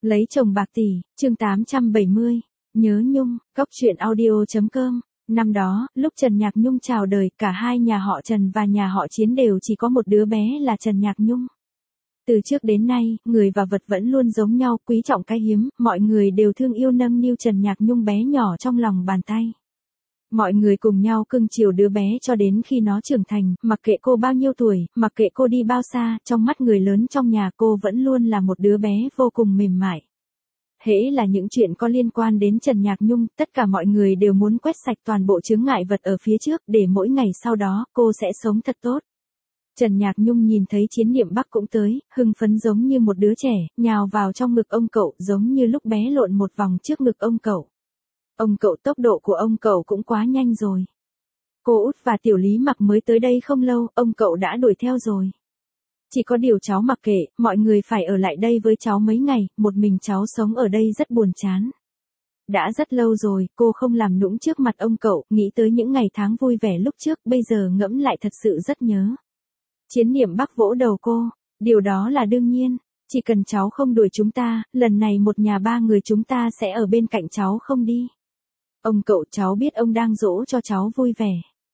Lấy chồng bạc tỷ, chương 870, nhớ Nhung, góc truyện audio.com. Năm đó, lúc Trần Nhạc Nhung chào đời, cả hai nhà họ Trần và nhà họ Chiến đều chỉ có một đứa bé là Trần Nhạc Nhung. Từ trước đến nay, người và vật vẫn luôn giống nhau, quý trọng cái hiếm, mọi người đều thương yêu nâng niu Trần Nhạc Nhung bé nhỏ trong lòng bàn tay. Mọi người cùng nhau cưng chiều đứa bé cho đến khi nó trưởng thành, mặc kệ cô bao nhiêu tuổi, mặc kệ cô đi bao xa, trong mắt người lớn trong nhà cô vẫn luôn là một đứa bé vô cùng mềm mại. Hễ là những chuyện có liên quan đến Trần Nhạc Nhung, tất cả mọi người đều muốn quét sạch toàn bộ chướng ngại vật ở phía trước để mỗi ngày sau đó cô sẽ sống thật tốt. Trần Nhạc Nhung nhìn thấy Chiến Niệm Bắc cũng tới, hưng phấn giống như một đứa trẻ, nhào vào trong ngực ông cậu giống như lúc bé lộn một vòng trước ngực ông cậu. Ông cậu, tốc độ của ông cậu cũng quá nhanh rồi. Cô Út và Tiểu Lý Mặc mới tới đây không lâu, ông cậu đã đuổi theo rồi. Chỉ có điều cháu mặc kệ, mọi người phải ở lại đây với cháu mấy ngày, một mình cháu sống ở đây rất buồn chán. Đã rất lâu rồi, cô không làm nũng trước mặt ông cậu, nghĩ tới những ngày tháng vui vẻ lúc trước, bây giờ ngẫm lại thật sự rất nhớ. Chiến Niệm Bắc vỗ đầu cô, điều đó là đương nhiên, chỉ cần cháu không đuổi chúng ta, lần này một nhà ba người chúng ta sẽ ở bên cạnh cháu không đi. Ông cậu, cháu biết ông đang dỗ cho cháu vui vẻ.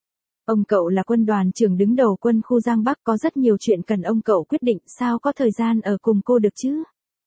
Ông cậu là quân đoàn trưởng đứng đầu quân khu Giang Bắc, có rất nhiều chuyện cần ông cậu quyết định, sao có thời gian ở cùng cô được chứ?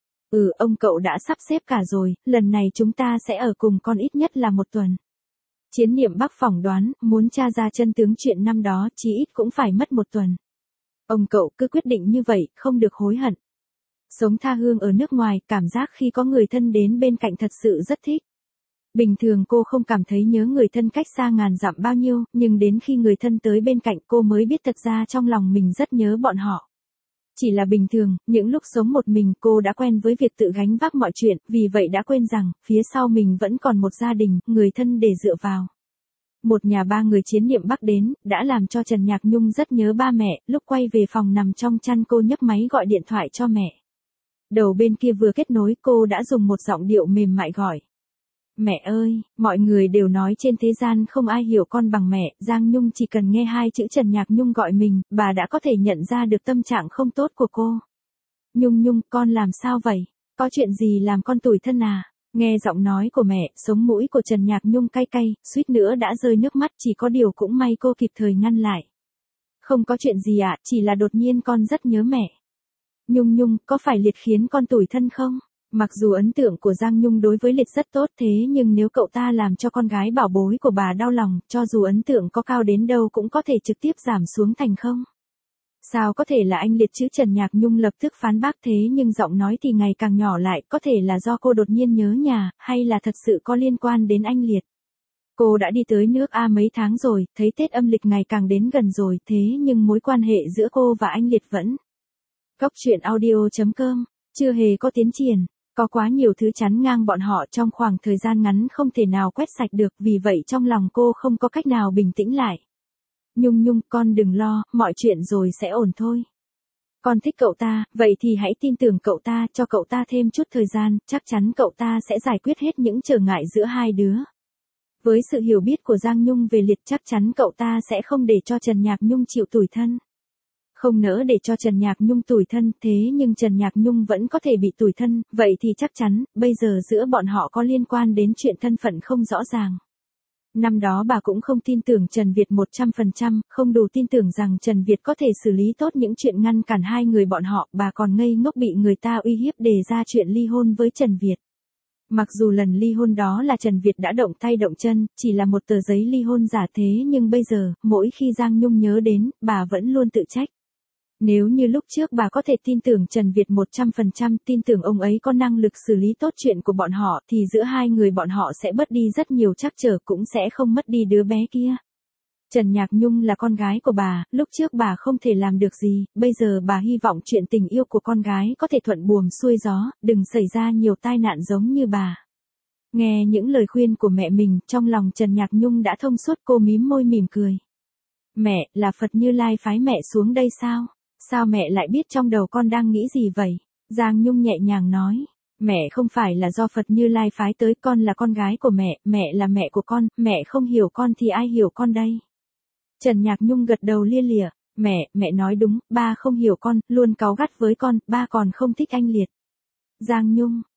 Ông cậu đã sắp xếp cả rồi, lần này chúng ta sẽ ở cùng con ít nhất là 1 tuần. Chiến Niệm Bắc phỏng đoán, muốn tra ra chân tướng chuyện năm đó, chí ít cũng phải mất 1 tuần. Ông cậu cứ quyết định như vậy, không được hối hận. Sống tha hương ở nước ngoài, cảm giác khi có người thân đến bên cạnh thật sự rất thích. Bình thường cô không cảm thấy nhớ người thân cách xa ngàn dặm bao nhiêu, nhưng đến khi người thân tới bên cạnh cô mới biết thật ra trong lòng mình rất nhớ bọn họ. Chỉ là bình thường, những lúc sống một mình cô đã quen với việc tự gánh vác mọi chuyện, vì vậy đã quên rằng, phía sau mình vẫn còn một gia đình, người thân để dựa vào. Một nhà ba người Chiến Niệm Bắc đến, đã làm cho Trần Nhạc Nhung rất nhớ ba mẹ, lúc quay về phòng nằm trong chăn cô nhấc máy gọi điện thoại cho mẹ. Đầu bên kia vừa kết nối cô đã dùng một giọng điệu mềm mại gọi. Mẹ ơi, mọi người đều nói trên thế gian không ai hiểu con bằng mẹ, Giang Nhung chỉ cần nghe 2 chữ Trần Nhạc Nhung gọi mình, bà đã có thể nhận ra được tâm trạng không tốt của cô. Nhung Nhung, con làm sao vậy? Có chuyện gì làm con tủi thân à? Nghe giọng nói của mẹ, sống mũi của Trần Nhạc Nhung cay cay, suýt nữa đã rơi nước mắt, chỉ có điều cũng may cô kịp thời ngăn lại. Không có chuyện gì ạ, chỉ là đột nhiên con rất nhớ mẹ. Nhung Nhung, có phải Liệt khiến con tủi thân không? Mặc dù ấn tượng của Giang Nhung đối với Liệt rất tốt thế nhưng nếu cậu ta làm cho con gái bảo bối của bà đau lòng, cho dù ấn tượng có cao đến đâu cũng có thể trực tiếp giảm xuống thành không. Sao có thể là anh Liệt chứ? Trần Nhạc Nhung lập tức phán bác thế nhưng giọng nói thì ngày càng nhỏ lại, có thể là do cô đột nhiên nhớ nhà, hay là thật sự có liên quan đến anh Liệt. Cô đã đi tới nước A mấy tháng rồi, thấy Tết âm lịch ngày càng đến gần rồi, thế nhưng mối quan hệ giữa cô và anh Liệt vẫn. Góc truyện audio.com, chưa hề có tiến triển. Có quá nhiều thứ chắn ngang bọn họ trong khoảng thời gian ngắn không thể nào quét sạch được, vì vậy trong lòng cô không có cách nào bình tĩnh lại. Nhung Nhung, con đừng lo, mọi chuyện rồi sẽ ổn thôi. Con thích cậu ta, vậy thì hãy tin tưởng cậu ta, cho cậu ta thêm chút thời gian, chắc chắn cậu ta sẽ giải quyết hết những trở ngại giữa hai đứa. Với sự hiểu biết của Giang Nhung về Liệt chắc chắn cậu ta sẽ không để cho Trần Nhạc Nhung chịu tủi thân. Không nỡ để cho Trần Nhạc Nhung tủi thân, thế nhưng Trần Nhạc Nhung vẫn có thể bị tủi thân, vậy thì chắc chắn, bây giờ giữa bọn họ có liên quan đến chuyện thân phận không rõ ràng. Năm đó bà cũng không tin tưởng Trần Việt 100%, không đủ tin tưởng rằng Trần Việt có thể xử lý tốt những chuyện ngăn cản hai người bọn họ, bà còn ngây ngốc bị người ta uy hiếp đề ra chuyện ly hôn với Trần Việt. Mặc dù lần ly hôn đó là Trần Việt đã động tay động chân, chỉ là một tờ giấy ly hôn giả thế nhưng bây giờ, mỗi khi Giang Nhung nhớ đến, bà vẫn luôn tự trách. Nếu như lúc trước bà có thể tin tưởng Trần Việt 100%, tin tưởng ông ấy có năng lực xử lý tốt chuyện của bọn họ, thì giữa hai người bọn họ sẽ bớt đi rất nhiều trắc trở, cũng sẽ không mất đi đứa bé kia. Trần Nhạc Nhung là con gái của bà, lúc trước bà không thể làm được gì, bây giờ bà hy vọng chuyện tình yêu của con gái có thể thuận buồm xuôi gió, đừng xảy ra nhiều tai nạn giống như bà. Nghe những lời khuyên của mẹ mình, trong lòng Trần Nhạc Nhung đã thông suốt, cô mím môi mỉm cười. Mẹ, là Phật Như Lai phái mẹ xuống đây sao? Sao mẹ lại biết trong đầu con đang nghĩ gì vậy? Giang Nhung nhẹ nhàng nói. Mẹ không phải là do Phật Như Lai phái tới, con là con gái của mẹ là mẹ của con, mẹ không hiểu con thì ai hiểu con đây? Trần Nhạc Nhung gật đầu lia lịa. Mẹ nói đúng, ba không hiểu con, luôn cáu gắt với con, ba còn không thích anh Liệt. Giang Nhung,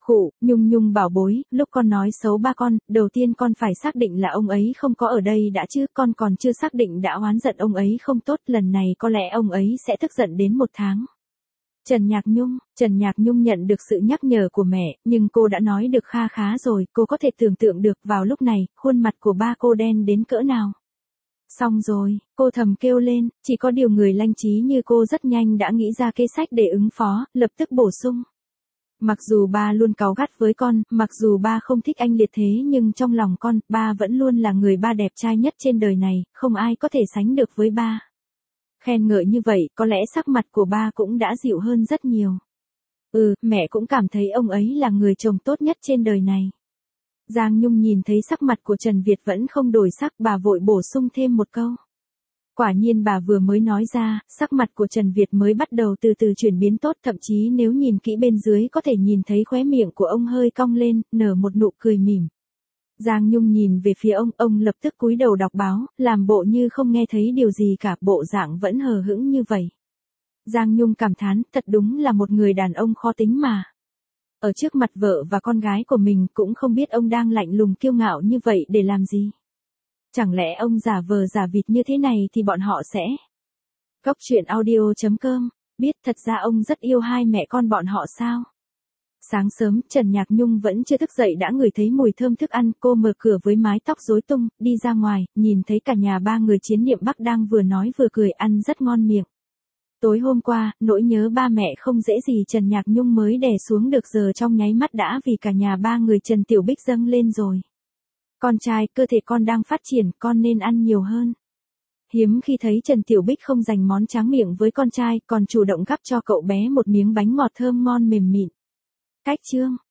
Khụ, Nhung Nhung bảo bối, lúc con nói xấu ba con, đầu tiên con phải xác định là ông ấy không có ở đây đã chứ, con còn chưa xác định đã oán giận ông ấy không tốt, lần này có lẽ ông ấy sẽ tức giận đến 1 tháng. Trần Nhạc Nhung nhận được sự nhắc nhở của mẹ, nhưng cô đã nói được kha khá rồi, cô có thể tưởng tượng được vào lúc này, khuôn mặt của ba cô đen đến cỡ nào. Xong rồi, cô thầm kêu lên, chỉ có điều người lanh trí như cô rất nhanh đã nghĩ ra kế sách để ứng phó, lập tức bổ sung. Mặc dù ba luôn cáu gắt với con, mặc dù ba không thích anh Liệt thế nhưng trong lòng con, ba vẫn luôn là người ba đẹp trai nhất trên đời này, không ai có thể sánh được với ba. Khen ngợi như vậy, có lẽ sắc mặt của ba cũng đã dịu hơn rất nhiều. Mẹ cũng cảm thấy ông ấy là người chồng tốt nhất trên đời này. Giang Nhung nhìn thấy sắc mặt của Trần Việt vẫn không đổi sắc, bà vội bổ sung thêm một câu. Quả nhiên bà vừa mới nói ra, sắc mặt của Trần Việt mới bắt đầu từ từ chuyển biến tốt, thậm chí nếu nhìn kỹ bên dưới có thể nhìn thấy khóe miệng của ông hơi cong lên, nở một nụ cười mỉm. Giang Nhung nhìn về phía ông lập tức cúi đầu đọc báo, làm bộ như không nghe thấy điều gì cả, bộ dạng vẫn hờ hững như vậy. Giang Nhung cảm thán, thật đúng là một người đàn ông khó tính mà. Ở trước mặt vợ và con gái của mình cũng không biết ông đang lạnh lùng kiêu ngạo như vậy để làm gì. Chẳng lẽ ông giả vờ giả vịt như thế này thì bọn họ sẽ... Góc truyện audio.com, biết thật ra ông rất yêu hai mẹ con bọn họ sao? Sáng sớm, Trần Nhạc Nhung vẫn chưa thức dậy đã ngửi thấy mùi thơm thức ăn, cô mở cửa với mái tóc rối tung, đi ra ngoài, nhìn thấy cả nhà ba người Chiến Niệm Bắc đang vừa nói vừa cười ăn rất ngon miệng. Tối hôm qua, nỗi nhớ ba mẹ không dễ gì Trần Nhạc Nhung mới đè xuống được giờ trong nháy mắt đã vì cả nhà ba người Trần Tiểu Bích dâng lên rồi. Con trai, cơ thể con đang phát triển, con nên ăn nhiều hơn. Hiếm khi thấy Trần Tiểu Bích không dành món tráng miệng với con trai, còn chủ động gắp cho cậu bé một miếng bánh ngọt thơm ngon mềm mịn. Cách chương